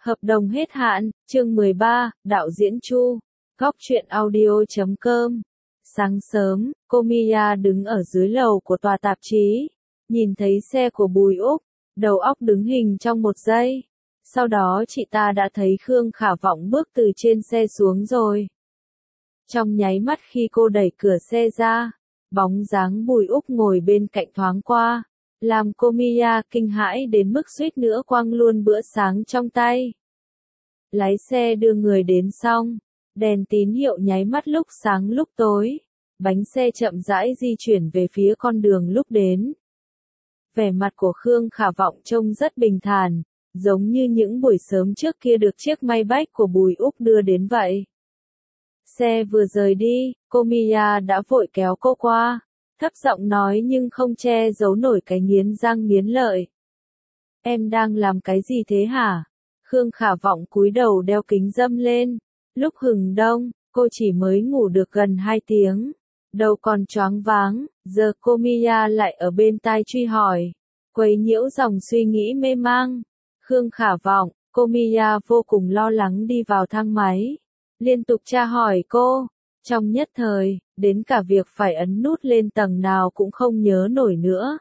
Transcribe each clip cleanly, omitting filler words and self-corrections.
Hợp đồng hết hạn, chương 13, đạo diễn Chu. Góc truyện audio.com. Sáng sớm, cô Mia đứng ở dưới lầu của tòa tạp chí, nhìn thấy xe của Bùi Úc, đầu óc đứng hình trong một giây. Sau đó chị ta đã thấy Khương Khả Vọng bước từ trên xe xuống rồi. Trong nháy mắt khi cô đẩy cửa xe ra, bóng dáng Bùi Úc ngồi bên cạnh thoáng qua, làm cô Mia kinh hãi đến mức suýt nữa quăng luôn bữa sáng trong tay. Lái xe đưa người đến xong, đèn tín hiệu nháy mắt lúc sáng lúc tối, bánh xe chậm rãi di chuyển về phía con đường lúc đến. Vẻ mặt của Khương Khả Vọng trông rất bình thản, giống như những buổi sớm trước kia được chiếc Maybach của Bùi Úc đưa đến vậy. Xe vừa rời đi, cô Mia đã vội kéo cô qua, thấp giọng nói nhưng không che giấu nổi cái nghiến răng nghiến lợi. Em đang làm cái gì thế hả? Khương Khả Vọng cúi đầu đeo kính râm lên. Lúc hừng đông, cô chỉ mới ngủ được gần 2 tiếng. Đầu còn choáng váng, giờ cô Mia lại ở bên tai truy hỏi, quấy nhiễu dòng suy nghĩ mê mang. Khương Khả Vọng, cô Mia vô cùng lo lắng đi vào thang máy, liên tục tra hỏi cô. Trong nhất thời, đến cả việc phải ấn nút lên tầng nào cũng không nhớ nổi nữa.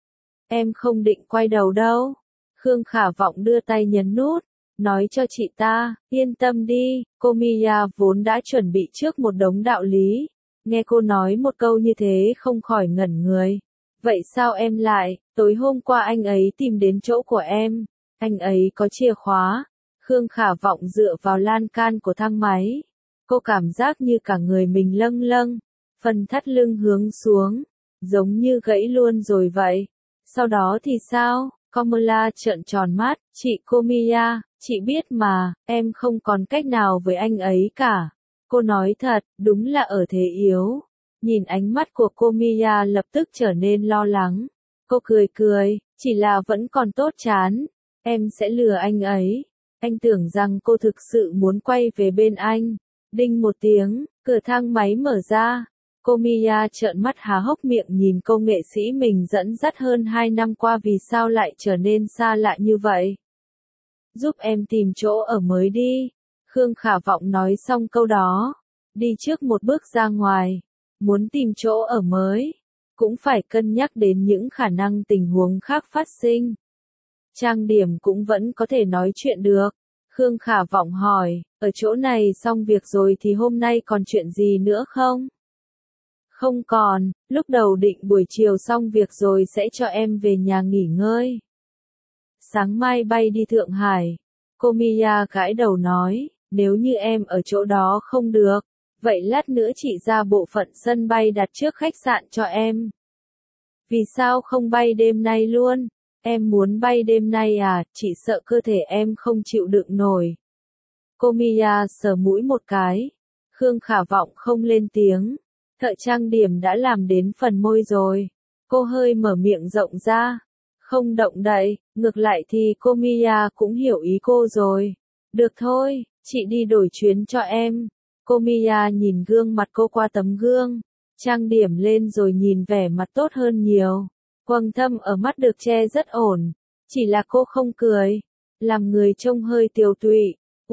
Em không định quay đầu đâu. Khương Khả Vọng đưa tay nhấn nút, nói cho chị ta, yên tâm đi. Cô Mia vốn đã chuẩn bị trước một đống đạo lý, nghe cô nói một câu như thế không khỏi ngẩn người. Vậy sao em lại, tối hôm qua anh ấy tìm đến chỗ của em, anh ấy có chìa khóa. Khương Khả Vọng dựa vào lan can của thang máy, cô cảm giác như cả người mình lâng lâng, phần thắt lưng hướng xuống, giống như gãy luôn rồi vậy. Sau đó thì sao? Kamala trợn tròn mắt, chị cô Mia, chị biết mà, em không còn cách nào với anh ấy cả. Cô nói thật, đúng là ở thế yếu. Nhìn ánh mắt của cô Mia lập tức trở nên lo lắng. Cô cười cười, chỉ là vẫn còn tốt chán. Em sẽ lừa anh ấy. Anh tưởng rằng cô thực sự muốn quay về bên anh. Đinh một tiếng, cửa thang máy mở ra. Cô Mia trợn mắt há hốc miệng nhìn cô nghệ sĩ mình dẫn dắt hơn 2 năm qua vì sao lại trở nên xa lạ như vậy. Giúp em tìm chỗ ở mới đi. Khương Khả Vọng nói xong câu đó, đi trước một bước ra ngoài. Muốn tìm chỗ ở mới, cũng phải cân nhắc đến những khả năng tình huống khác phát sinh. Trang điểm cũng vẫn có thể nói chuyện được. Khương Khả Vọng hỏi, ở chỗ này xong việc rồi thì hôm nay còn chuyện gì nữa không? Không còn, lúc đầu định buổi chiều xong việc rồi sẽ cho em về nhà nghỉ ngơi. Sáng mai bay đi Thượng Hải. Cô Mia gãi đầu nói, nếu như em ở chỗ đó không được, vậy lát nữa chị ra bộ phận sân bay đặt trước khách sạn cho em. Vì sao không bay đêm nay luôn? Em muốn bay đêm nay à, chị sợ cơ thể em không chịu đựng nổi. Cô Mia sờ mũi một cái. Khương Khả Vọng không lên tiếng. Thợ trang điểm đã làm đến phần môi rồi. Cô hơi mở miệng rộng ra, không động đậy. Ngược lại thì cô Mia cũng hiểu ý cô rồi. Được thôi, chị đi đổi chuyến cho em. Cô Mia nhìn gương mặt cô qua tấm gương, trang điểm lên rồi nhìn vẻ mặt tốt hơn nhiều. Quầng thâm ở mắt được che rất ổn, chỉ là cô không cười, làm người trông hơi tiều tụy.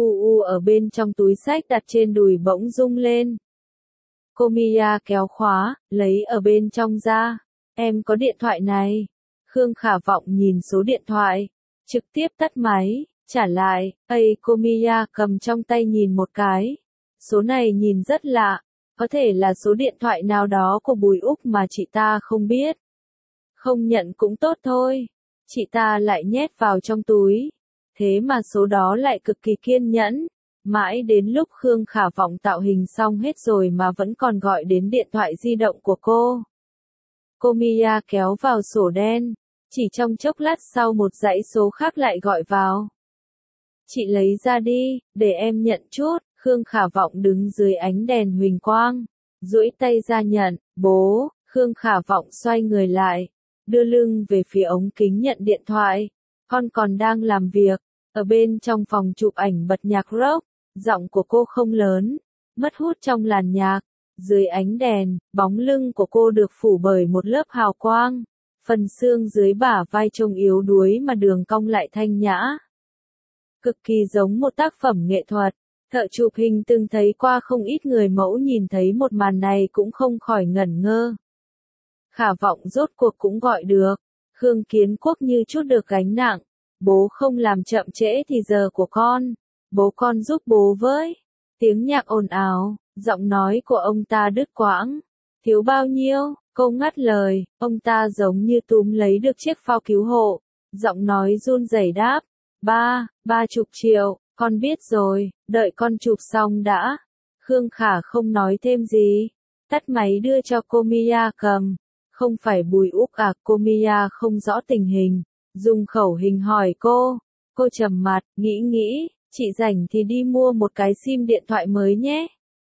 Ở bên trong túi xách đặt trên đùi bỗng rung lên. Cô Mia kéo khóa, lấy ở bên trong ra. Em có điện thoại này. Khương Khả Vọng nhìn số điện thoại, trực tiếp tắt máy, trả lại. Cô Mia cầm trong tay nhìn một cái. Số này nhìn rất lạ, có thể là số điện thoại nào đó của Bùi Úc mà chị ta không biết. Không nhận cũng tốt thôi. Chị ta lại nhét vào trong túi. Thế mà số đó lại cực kỳ kiên nhẫn. Mãi đến lúc Khương Khả Vọng tạo hình xong hết rồi mà vẫn còn gọi đến điện thoại di động của cô. Cô Mia kéo vào sổ đen. Chỉ trong chốc lát sau một dãy số khác lại gọi vào. Chị lấy ra đi, để em nhận chút. Khương Khả Vọng đứng dưới ánh đèn huỳnh quang, duỗi tay ra nhận. Bố. Khương Khả Vọng xoay người lại, đưa lưng về phía ống kính nhận điện thoại. Con còn đang làm việc. Ở bên trong phòng chụp ảnh bật nhạc rock, giọng của cô không lớn, mất hút trong làn nhạc. Dưới ánh đèn, bóng lưng của cô được phủ bởi một lớp hào quang. Phần xương dưới bả vai trông yếu đuối mà đường cong lại thanh nhã. cực kỳ giống một tác phẩm nghệ thuật. Thợ chụp hình từng thấy qua không ít người mẫu nhìn thấy một màn này cũng không khỏi ngẩn ngơ. Khả Vọng rốt cuộc cũng gọi được. Khương Kiến Quốc như chút được gánh nặng. Bố không làm chậm trễ thì giờ của con. Bố con giúp bố với. Tiếng nhạc ồn ào, giọng nói của ông ta đứt quãng. Thiếu bao nhiêu? Cô ngắt lời, ông ta giống như túm lấy được chiếc phao cứu hộ. Giọng nói run rẩy đáp. 30 triệu, con biết rồi, đợi con chụp xong đã. Khương Khả không nói thêm gì. Tắt máy đưa cho cô Mia cầm. Không phải Bùi Úc à, cô Mia không rõ tình hình. Dùng khẩu hình hỏi cô. Cô trầm mặt, nghĩ, chị rảnh thì đi mua một cái sim điện thoại mới nhé.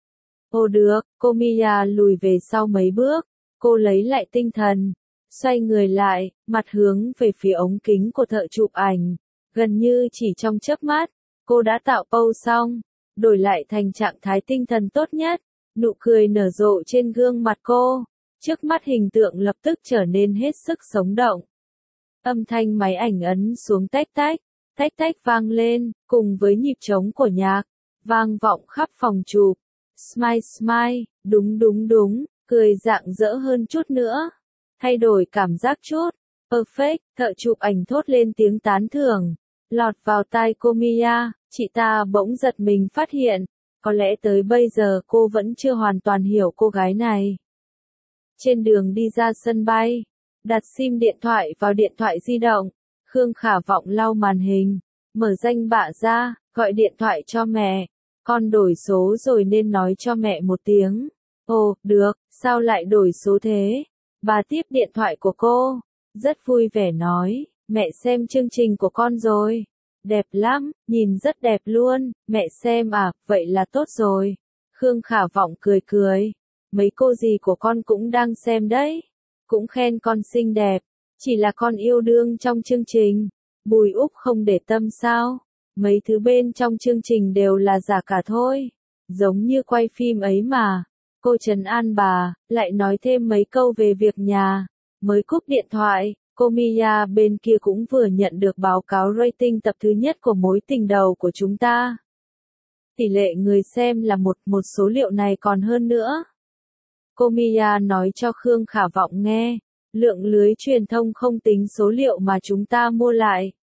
Ồ được, cô Mia lùi về sau mấy bước. Cô lấy lại tinh thần. Xoay người lại, mặt hướng về phía ống kính của thợ chụp ảnh. Gần như chỉ trong chớp mắt, cô đã tạo pose xong. Đổi lại thành trạng thái tinh thần tốt nhất. Nụ cười nở rộ trên gương mặt cô. Trước mắt hình tượng lập tức trở nên hết sức sống động. Âm thanh máy ảnh ấn xuống tách tách vang lên, cùng với nhịp trống của nhạc, vang vọng khắp phòng chụp. Smile, đúng, cười rạng rỡ hơn chút nữa. Thay đổi cảm giác chút. Perfect, thợ chụp ảnh thốt lên tiếng tán thưởng. Lọt vào tai cô Mia, chị ta bỗng giật mình phát hiện. Có lẽ tới bây giờ cô vẫn chưa hoàn toàn hiểu cô gái này. Trên đường đi ra sân bay, đặt sim điện thoại vào điện thoại di động, Khương Khả Vọng lau màn hình, mở danh bạ ra, gọi điện thoại cho mẹ. Con đổi số rồi nên nói cho mẹ một tiếng. Ồ, được, sao lại đổi số thế? Bà tiếp điện thoại của cô, rất vui vẻ nói, mẹ xem chương trình của con rồi. Đẹp lắm, nhìn rất đẹp luôn, mẹ xem à, vậy là tốt rồi. Khương Khả Vọng cười. Mấy cô dì của con cũng đang xem đấy. Cũng khen con xinh đẹp. Chỉ là con yêu đương trong chương trình. Bùi Úc không để tâm sao? Mấy thứ bên trong chương trình đều là giả cả thôi. Giống như quay phim ấy mà. Cô trấn an bà, lại nói thêm mấy câu về việc nhà. Mới cúp điện thoại, cô Mia bên kia cũng vừa nhận được báo cáo rating tập thứ nhất của Mối tình đầu của chúng ta. Tỷ lệ người xem là một số liệu này còn hơn nữa. Cô Mia nói cho Khương Khả Vọng nghe, lượng lưới truyền thông không tính số liệu mà chúng ta mua lại.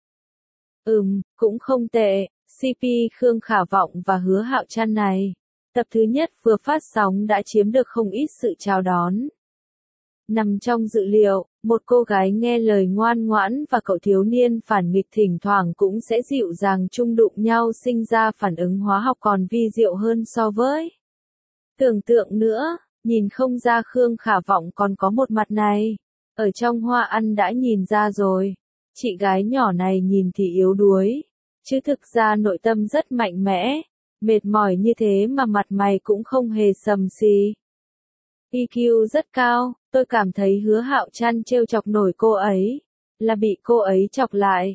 Cũng không tệ, CP Khương Khả Vọng và Hứa Hạo Trăn này. Tập thứ nhất vừa phát sóng đã chiếm được không ít sự chào đón. Nằm trong dự liệu, một cô gái nghe lời ngoan ngoãn và cậu thiếu niên phản nghịch thỉnh thoảng cũng sẽ dịu dàng chung đụng nhau sinh ra phản ứng hóa học còn vi diệu hơn so với. Tưởng tượng nữa. Nhìn không ra Khương Khả Vọng còn có một mặt này. Ở trong Hoa Ăn đã nhìn ra rồi. Chị gái nhỏ này nhìn thì yếu đuối. Chứ thực ra nội tâm rất mạnh mẽ. Mệt mỏi như thế mà mặt mày cũng không hề sầm xì. EQ rất cao. Tôi cảm thấy Hứa Hạo Trăn trêu chọc nổi cô ấy. Là bị cô ấy chọc lại.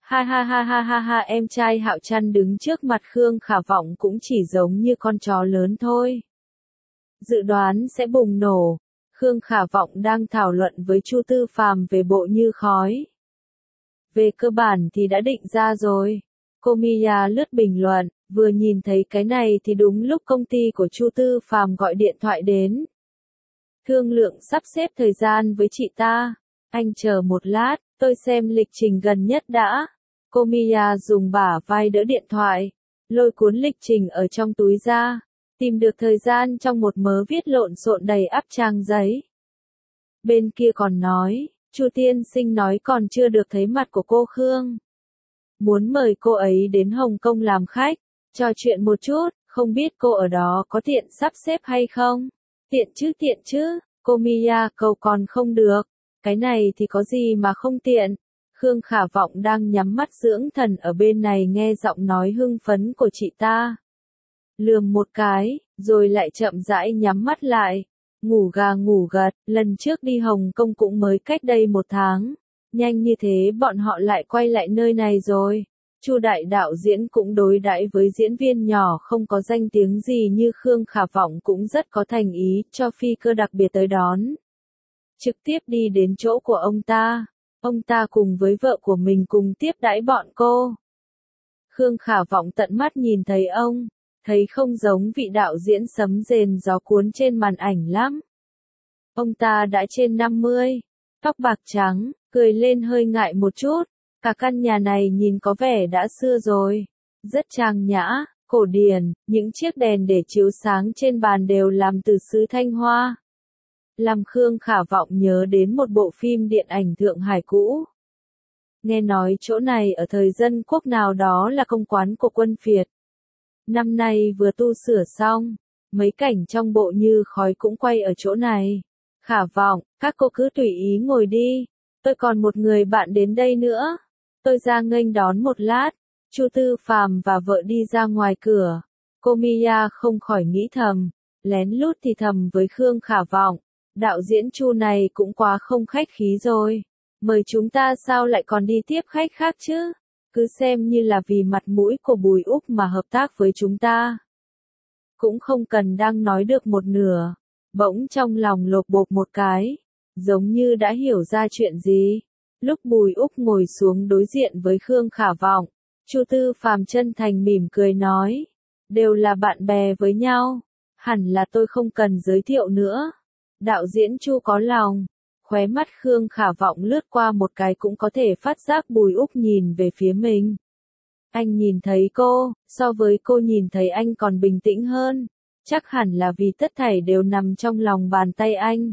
Ha, em trai Hạo Trăn đứng trước mặt Khương Khả Vọng cũng chỉ giống như con chó lớn thôi. Dự đoán sẽ bùng nổ. Khương Khả Vọng đang thảo luận với Chu Tư Phàm về Bộ Như Khói. Về cơ bản thì đã định ra rồi. Cô Mia lướt bình luận, vừa nhìn thấy cái này thì đúng lúc công ty của Chu Tư Phàm gọi điện thoại đến. Thương lượng sắp xếp thời gian với chị ta. Anh chờ một lát, tôi xem lịch trình gần nhất đã. Cô Mia dùng bả vai đỡ điện thoại, lôi cuốn lịch trình ở trong túi ra. Tìm được thời gian trong một mớ viết lộn xộn đầy ắp trang giấy. Bên kia còn nói, Chu tiên sinh nói còn chưa được thấy mặt của cô Khương. Muốn mời cô ấy đến Hồng Kông làm khách, trò chuyện một chút, không biết cô ở đó có tiện sắp xếp hay không? Tiện chứ, cô Mia cầu còn không được. Cái này thì có gì mà không tiện. Khương Khả Vọng đang nhắm mắt dưỡng thần ở bên này nghe giọng nói hưng phấn của chị ta. Lườm một cái, rồi lại chậm rãi nhắm mắt lại. Ngủ gà ngủ gật, lần trước đi Hồng Kông cũng mới cách đây 1 tháng. Nhanh như thế bọn họ lại quay lại nơi này rồi. Chu đại đạo diễn cũng đối đãi với diễn viên nhỏ không có danh tiếng gì như Khương Khả Vọng cũng rất có thành ý cho phi cơ đặc biệt tới đón. Trực tiếp đi đến chỗ của ông ta cùng với vợ của mình cùng tiếp đãi bọn cô. Khương Khả Vọng tận mắt nhìn thấy ông, thấy không giống vị đạo diễn sấm rền gió cuốn trên màn ảnh lắm. Ông ta đã trên 50, tóc bạc trắng, cười lên hơi ngại một chút, cả căn nhà này nhìn có vẻ đã xưa rồi, rất trang nhã, cổ điển, những chiếc đèn để chiếu sáng trên bàn đều làm từ sứ Thanh Hoa. Làm Khương Khả Vọng nhớ đến một bộ phim điện ảnh Thượng Hải cũ. Nghe nói chỗ này ở thời dân quốc nào đó là công quán của quân Việt. Năm nay vừa tu sửa xong, mấy cảnh trong bộ Như Khói cũng quay ở chỗ này. Khả Vọng, các cô cứ tùy ý ngồi đi, tôi còn một người bạn đến đây nữa. Tôi ra nghênh đón một lát. Chu Tư Phàm và vợ đi ra ngoài cửa. Cô Mia không khỏi nghĩ thầm, lén lút thì thầm với Khương Khả Vọng, đạo diễn Chu này cũng quá không khách khí rồi. Mời chúng ta sao lại còn đi tiếp khách khác chứ? Cứ xem như là vì mặt mũi của Bùi Úc mà hợp tác với chúng ta. Cũng không cần đang nói được một nửa, bỗng trong lòng lột bột một cái, giống như đã hiểu ra chuyện gì. Lúc Bùi Úc ngồi xuống đối diện với Khương Khả Vọng, Chu Tư Phàm chân thành mỉm cười nói, đều là bạn bè với nhau, hẳn là tôi không cần giới thiệu nữa. Đạo diễn Chu có lòng, khóe mắt Khương Khả Vọng lướt qua một cái cũng có thể phát giác Bùi Úc nhìn về phía mình. Anh nhìn thấy cô, so với cô nhìn thấy anh còn bình tĩnh hơn, chắc hẳn là vì tất thảy đều nằm trong lòng bàn tay anh.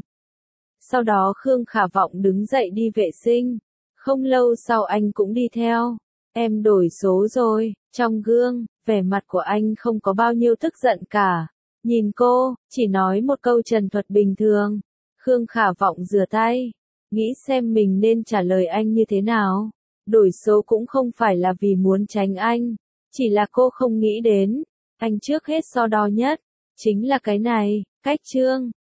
Sau đó Khương Khả Vọng đứng dậy đi vệ sinh, không lâu sau anh cũng đi theo. Em đổi số rồi, trong gương, vẻ mặt của anh không có bao nhiêu tức giận cả. Nhìn cô, chỉ nói một câu trần thuật bình thường. Khương Khả Vọng rửa tay, nghĩ xem mình nên trả lời anh như thế nào. Đổi số cũng không phải là vì muốn tránh anh, chỉ là cô không nghĩ đến. Anh trước hết so đo nhất, chính là cái này, cách chương.